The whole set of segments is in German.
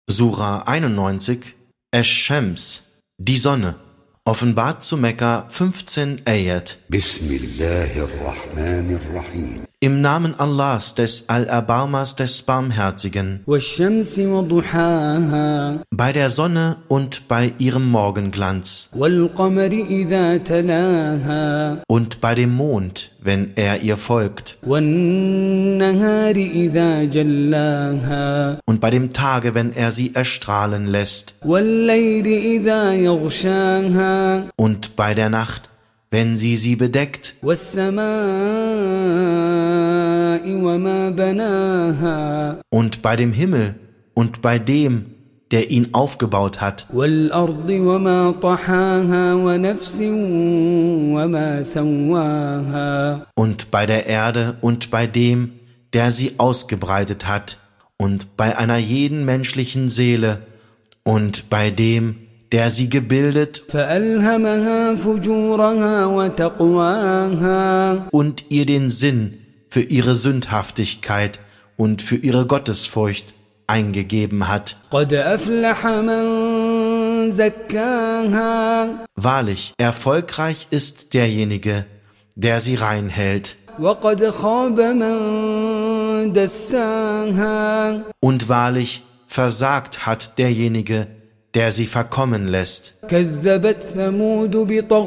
Sura 91, Ash-Shams, die Sonne, offenbart zu Mekka 15 Ayat. Bismillahirrahmanirrahim. Im Namen Allahs, des Allerbarmers, des Barmherzigen, والشمس وضحاها bei der Sonne und bei ihrem Morgenglanz والقمر إذا تلاها und bei dem Mond, wenn er ihr folgt, والنهار إذا جلاها und bei dem Tage, wenn er sie erstrahlen lässt, والليل إذا يغشاها und bei der Nacht, wenn sie bedeckt, والسماء وما بناها und bei dem Himmel und bei dem, der ihn aufgebaut hat, والأرض وما طحاها ونفس وما سواها und bei der Erde und bei dem, der sie ausgebreitet hat, und bei einer jeden menschlichen Seele und bei dem, der sie gebildet فألهمها فجورها وتقواها und ihr den Sinn für ihre Sündhaftigkeit und für ihre Gottesfurcht eingegeben hat. قد أفلح من زكاها Wahrlich, erfolgreich ist derjenige, der sie rein hält. وقد خاب من دساها Und wahrlich, versagt hat derjenige, der sie verkommen lässt. كذبت ثمود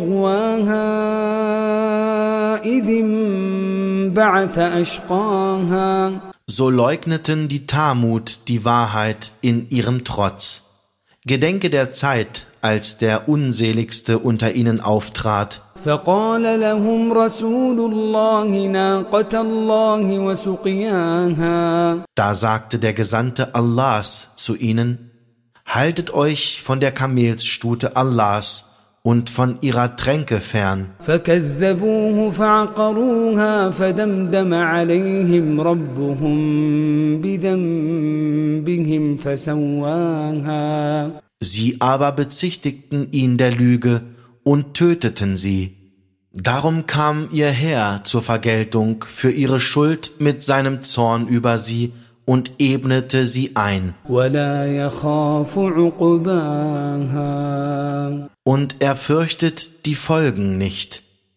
بطغواها إذ انبعث أشقاها So leugneten die Tamut die Wahrheit in ihrem Trotz. Gedenke der Zeit, als der Unseligste unter ihnen auftrat. فقال لهم رسول الله ناقة الله وسقياها Da sagte der Gesandte Allahs zu ihnen: Haltet euch von der Kamelsstute Allahs und von ihrer Tränke fern. فكذبوه فعقروها فدمدم عليهم ربهم بذنبهم فسواها Sie aber bezichtigten ihn der Lüge und töteten sie. Darum kam ihr Herr zur Vergeltung für ihre Schuld mit seinem Zorn über sie und ebnete sie ein. ولا يخاف عقباها Und er fürchtet die Folgen nicht.